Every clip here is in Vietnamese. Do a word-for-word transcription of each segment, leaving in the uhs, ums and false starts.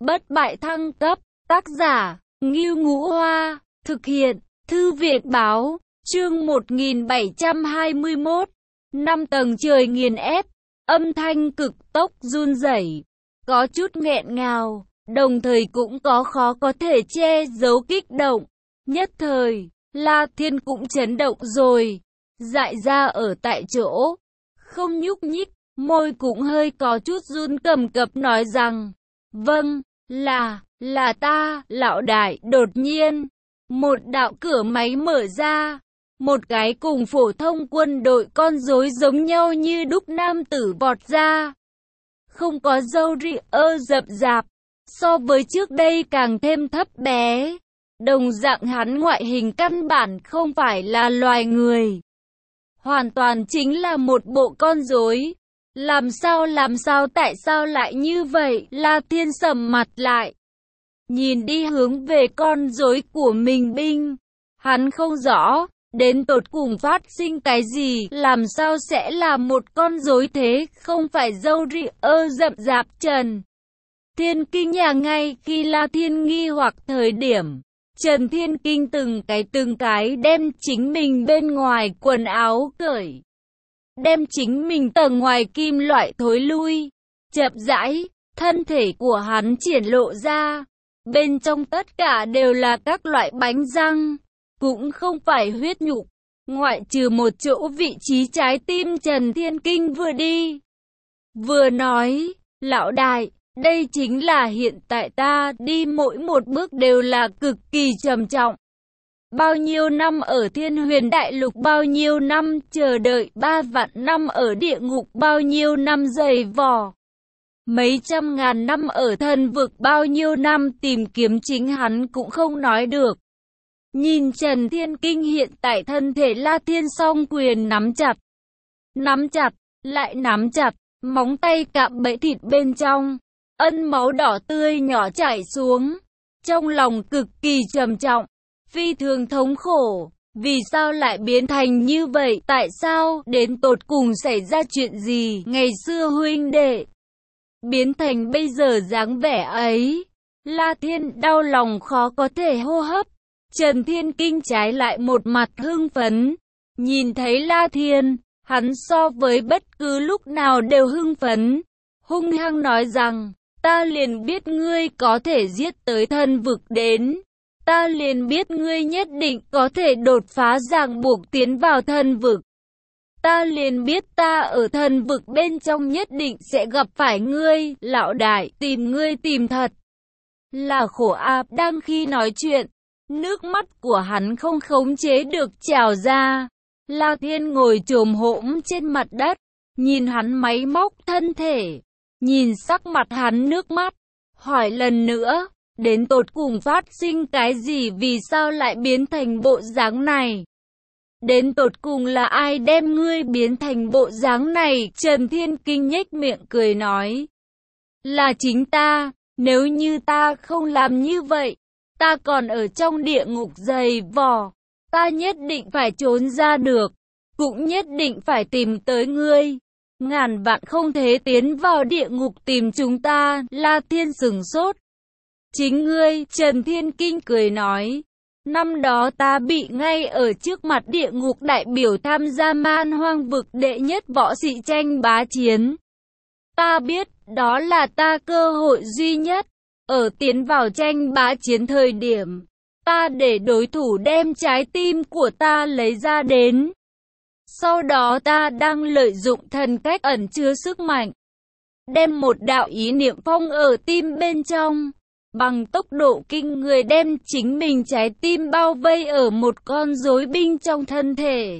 Bất bại thăng cấp, tác giả, Ngưu Ngũ Hoa, thực hiện, Thư viện báo, chương một nghìn bảy trăm hai mươi mốt, năm tầng trời nghiền ép, âm thanh cực tốc run rẩy, có chút nghẹn ngào, đồng thời cũng có khó có thể che giấu kích động. Nhất thời, La Thiên cũng chấn động rồi, dại ra ở tại chỗ, không nhúc nhích, môi cũng hơi có chút run cầm cập nói rằng, vâng, là, là ta, lão đại. Đột nhiên, một đạo cửa máy mở ra, một cái cùng phổ thông quân đội con rối giống nhau như đúc nam tử vọt ra. Không có râu ria ơ rậm rạp, so với trước đây càng thêm thấp bé. Đồng dạng hắn ngoại hình căn bản không phải là loài người, hoàn toàn chính là một bộ con rối. Làm sao làm sao tại sao lại như vậy? La Thiên sầm mặt lại, nhìn đi hướng về con rối của mình binh. Hắn không rõ, đến tột cùng phát sinh cái gì, làm sao sẽ là một con rối thế, không phải râu ria ơ rậm rạp. Trần Thiên Kinh nhà ngay khi La Thiên nghi hoặc thời điểm, Trần Thiên Kinh từng cái từng cái đem chính mình bên ngoài quần áo cởi, đem chính mình tầng ngoài kim loại thối lui, chậm rãi, thân thể của hắn triển lộ ra, bên trong tất cả đều là các loại bánh răng, cũng không phải huyết nhục, ngoại trừ một chỗ vị trí trái tim. Trần Thiên Kinh vừa đi vừa nói, lão đại, đây chính là hiện tại ta đi mỗi một bước đều là cực kỳ trầm trọng. Bao nhiêu năm ở Thiên Huyền Đại Lục, bao nhiêu năm chờ đợi, ba vạn năm ở địa ngục, bao nhiêu năm dày vò, mấy trăm ngàn năm ở thần vực, bao nhiêu năm tìm kiếm, chính hắn cũng không nói được. Nhìn Trần Thiên Kinh hiện tại thân thể, La Thiên song quyền nắm chặt, nắm chặt, lại nắm chặt, móng tay cạm bẫy thịt bên trong, ân máu đỏ tươi nhỏ chảy xuống, trong lòng cực kỳ trầm trọng, phi thường thống khổ. Vì sao lại biến thành như vậy? Tại sao? Đến tột cùng xảy ra chuyện gì? Ngày xưa huynh đệ biến thành bây giờ dáng vẻ ấy. La Thiên đau lòng khó có thể hô hấp. Trần Thiên Kinh trái lại một mặt hưng phấn. Nhìn thấy La Thiên, hắn so với bất cứ lúc nào đều hưng phấn, hung hăng nói rằng, ta liền biết ngươi có thể giết tới thần vực đến. Ta liền biết ngươi nhất định có thể đột phá ràng buộc tiến vào thần vực. Ta liền biết ta ở thần vực bên trong nhất định sẽ gặp phải ngươi, lão đại, tìm ngươi tìm thật là khổ a. Đang khi nói chuyện, nước mắt của hắn không khống chế được trào ra. La Thiên ngồi chồm hổm trên mặt đất, nhìn hắn máy móc thân thể, nhìn sắc mặt hắn nước mắt, hỏi lần nữa, đến tột cùng phát sinh cái gì, vì sao lại biến thành bộ dáng này? Đến tột cùng là ai đem ngươi biến thành bộ dáng này? Trần Thiên Kinh nhếch miệng cười nói, là chính ta. Nếu như ta không làm như vậy, ta còn ở trong địa ngục dày vò, ta nhất định phải trốn ra được, cũng nhất định phải tìm tới ngươi. Ngàn vạn không thể tiến vào địa ngục tìm chúng ta. La Thiên sửng sốt. Chính ngươi? Trần Thiên Kinh cười nói, năm đó ta bị ngay ở trước mặt địa ngục đại biểu tham gia man hoang vực đệ nhất võ sĩ tranh bá chiến. Ta biết, đó là ta cơ hội duy nhất. Ở tiến vào tranh bá chiến thời điểm, ta để đối thủ đem trái tim của ta lấy ra đến. Sau đó ta đang lợi dụng thần cách ẩn chứa sức mạnh, đem một đạo ý niệm phong ở tim bên trong, bằng tốc độ kinh người đem chính mình trái tim bao vây ở một con rối binh trong thân thể.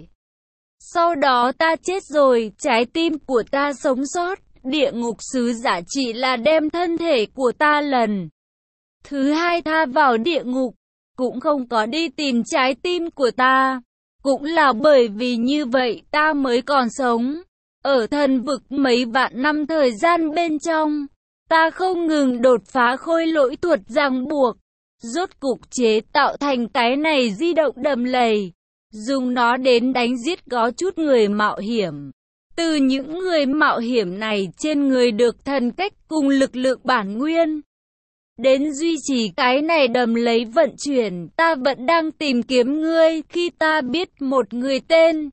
Sau đó ta chết rồi, trái tim của ta sống sót. Địa ngục sứ giả chỉ là đem thân thể của ta lần thứ hai tha vào địa ngục, cũng không có đi tìm trái tim của ta. Cũng là bởi vì như vậy ta mới còn sống. Ở thần vực mấy vạn năm thời gian bên trong, ta không ngừng đột phá khôi lỗi thuật ràng buộc, rốt cục chế tạo thành cái này di động đầm lầy, dùng nó đến đánh giết có chút người mạo hiểm. Từ những người mạo hiểm này trên người được thần cách cùng lực lượng bản nguyên. đến duy trì cái này đầm lấy vận chuyển. Ta vẫn đang tìm kiếm ngươi, khi ta biết một người tên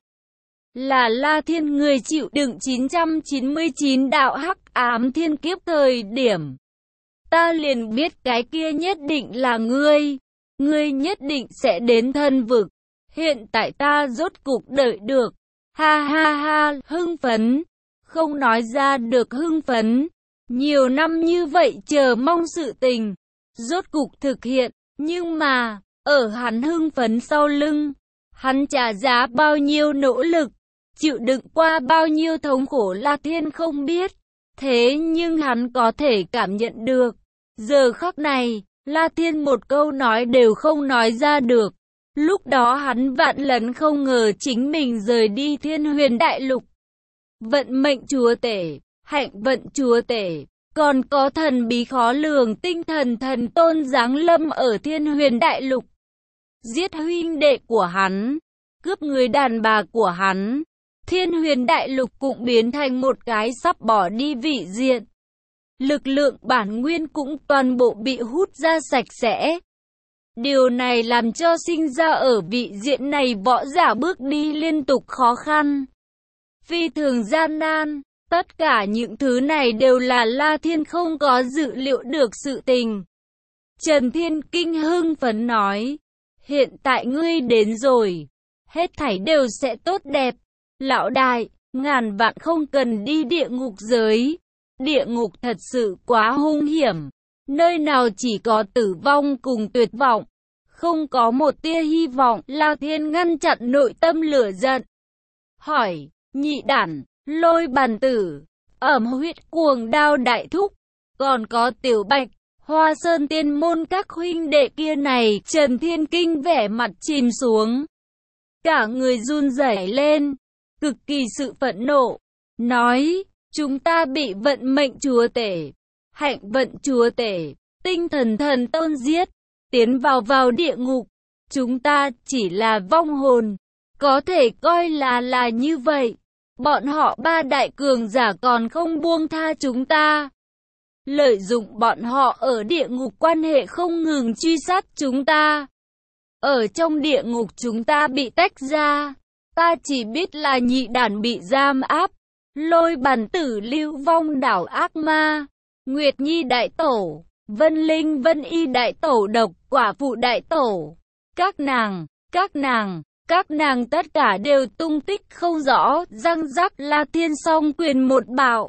là La Thiên, người chịu đựng chín trăm chín mươi chín đạo hắc ám thiên kiếp thời điểm, ta liền biết cái kia nhất định là ngươi. Ngươi nhất định sẽ đến thân vực. Hiện tại ta rốt cục đợi được. Ha ha ha, hưng phấn. Không nói ra được hưng phấn. Nhiều năm như vậy chờ mong sự tình, rốt cục thực hiện. Nhưng mà, ở hắn hưng phấn sau lưng, hắn trả giá bao nhiêu nỗ lực, chịu đựng qua bao nhiêu thống khổ La Thiên không biết. Thế nhưng hắn có thể cảm nhận được. Giờ khắc này, La Thiên một câu nói đều không nói ra được. Lúc đó hắn vạn lần không ngờ chính mình rời đi Thiên Huyền Đại Lục. Vận mệnh chúa tể, hạnh vận chúa tể, còn có thần bí khó lường tinh thần thần tôn giáng lâm ở Thiên Huyền Đại Lục. Giết huynh đệ của hắn, cướp người đàn bà của hắn. Thiên Huyền Đại Lục cũng biến thành một cái sắp bỏ đi vị diện. Lực lượng bản nguyên cũng toàn bộ bị hút ra sạch sẽ. Điều này làm cho sinh ra ở vị diện này võ giả bước đi liên tục khó khăn, phi thường gian nan. Tất cả những thứ này đều là La Thiên không có dự liệu được sự tình. Trần Thiên Kinh hưng phấn nói, hiện tại ngươi đến rồi, hết thảy đều sẽ tốt đẹp. Lão đại, ngàn vạn không cần đi địa ngục giới. Địa ngục thật sự quá hung hiểm, nơi nào chỉ có tử vong cùng tuyệt vọng, không có một tia hy vọng. La Thiên ngăn chặn nội tâm lửa giận, hỏi, nhị đản, Lôi Bàn Tử, ẩm huyết cuồng đao đại thúc, còn có Tiểu Bạch, Hoa Sơn Tiên môn các huynh đệ kia này. Trần Thiên Kinh vẻ mặt chìm xuống, cả người run rẩy lên, cực kỳ sự phẫn nộ, nói, chúng ta bị vận mệnh chúa tể, hạnh vận chúa tể, tinh thần thần tôn giết, tiến vào vào địa ngục. Chúng ta chỉ là vong hồn, có thể coi là là như vậy. Bọn họ ba đại cường giả còn không buông tha chúng ta, lợi dụng bọn họ ở địa ngục quan hệ không ngừng truy sát chúng ta. Ở trong địa ngục chúng ta bị tách ra, ta chỉ biết là nhị đản bị giam áp. Lôi Bàn Tử, Lưu Vong đảo ác ma, Nguyệt Nhi đại tổ, Vân Linh Vân Y đại tổ, Độc Quả Phụ đại tổ, các nàng, các nàng, các nàng tất cả đều tung tích không rõ. Răng rắc. La Thiên song quyền một bạo,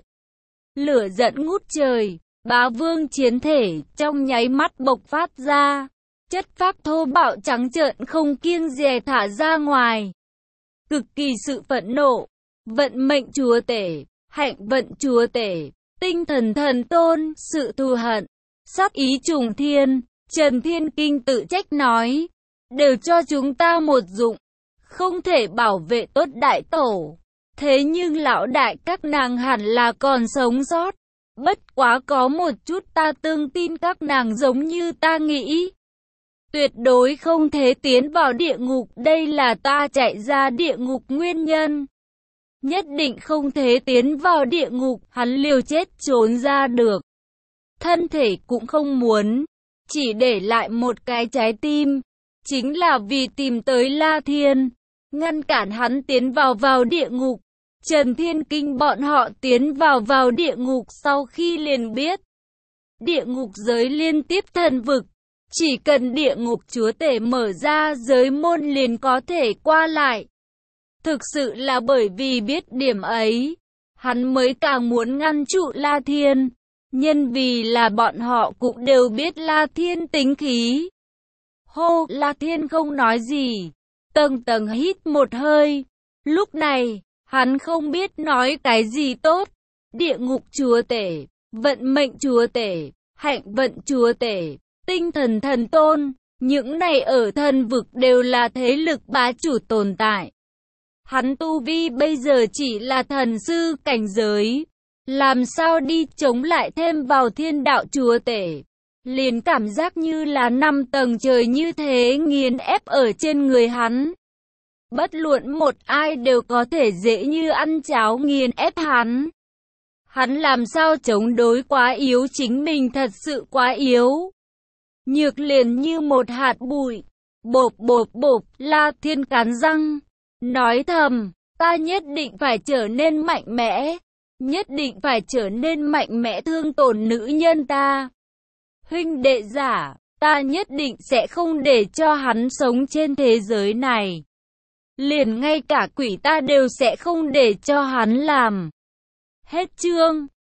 lửa giận ngút trời, bá vương chiến thể trong nháy mắt bộc phát ra, chất phác thô bạo trắng trợn không kiêng dè thả ra ngoài, cực kỳ sự phẫn nộ. Vận mệnh chúa tể, hạnh vận chúa tể, tinh thần thần tôn, sự thù hận, sát ý trùng thiên. Trần Thiên Kinh tự trách nói, đều cho chúng ta một dụng, không thể bảo vệ tốt đại tổ. Thế nhưng lão đại các nàng hẳn là còn sống sót. Bất quá có một chút ta tương tin các nàng giống như ta nghĩ, tuyệt đối không thể tiến vào địa ngục. Đây là ta chạy ra địa ngục nguyên nhân. Nhất định không thể tiến vào địa ngục. Hắn liều chết trốn ra được, thân thể cũng không muốn, chỉ để lại một cái trái tim, chính là vì tìm tới La Thiên, ngăn cản hắn tiến vào vào địa ngục. Trần Thiên Kinh bọn họ tiến vào vào địa ngục sau khi liền biết, địa ngục giới liên tiếp thần vực, chỉ cần địa ngục chúa tể mở ra giới môn liền có thể qua lại. Thực sự là bởi vì biết điểm ấy, hắn mới càng muốn ngăn trụ La Thiên, nhân vì là bọn họ cũng đều biết La Thiên tính khí. Hô, La Thiên không nói gì, tầng tầng hít một hơi. Lúc này, hắn không biết nói cái gì tốt. Địa ngục chúa tể, vận mệnh chúa tể, hạnh vận chúa tể, tinh thần thần tôn, những này ở thần vực đều là thế lực bá chủ tồn tại. Hắn tu vi bây giờ chỉ là thần sư cảnh giới, làm sao đi chống lại thêm vào thiên đạo chúa tể. Liền cảm giác như là năm tầng trời như thế nghiền ép ở trên người hắn. Bất luận một ai đều có thể dễ như ăn cháo nghiền ép hắn. Hắn làm sao chống đối quá yếu, chính mình thật sự quá yếu. Nhược liền như một hạt bụi. Bộp bộp bộp, La Thiên cắn răng, nói thầm, ta nhất định phải trở nên mạnh mẽ. Nhất định phải trở nên mạnh mẽ thương tổn nữ nhân ta. Huynh đệ giả, ta nhất định sẽ không để cho hắn sống trên thế giới này. Liền ngay cả quỷ ta đều sẽ không để cho hắn làm. Hết chương.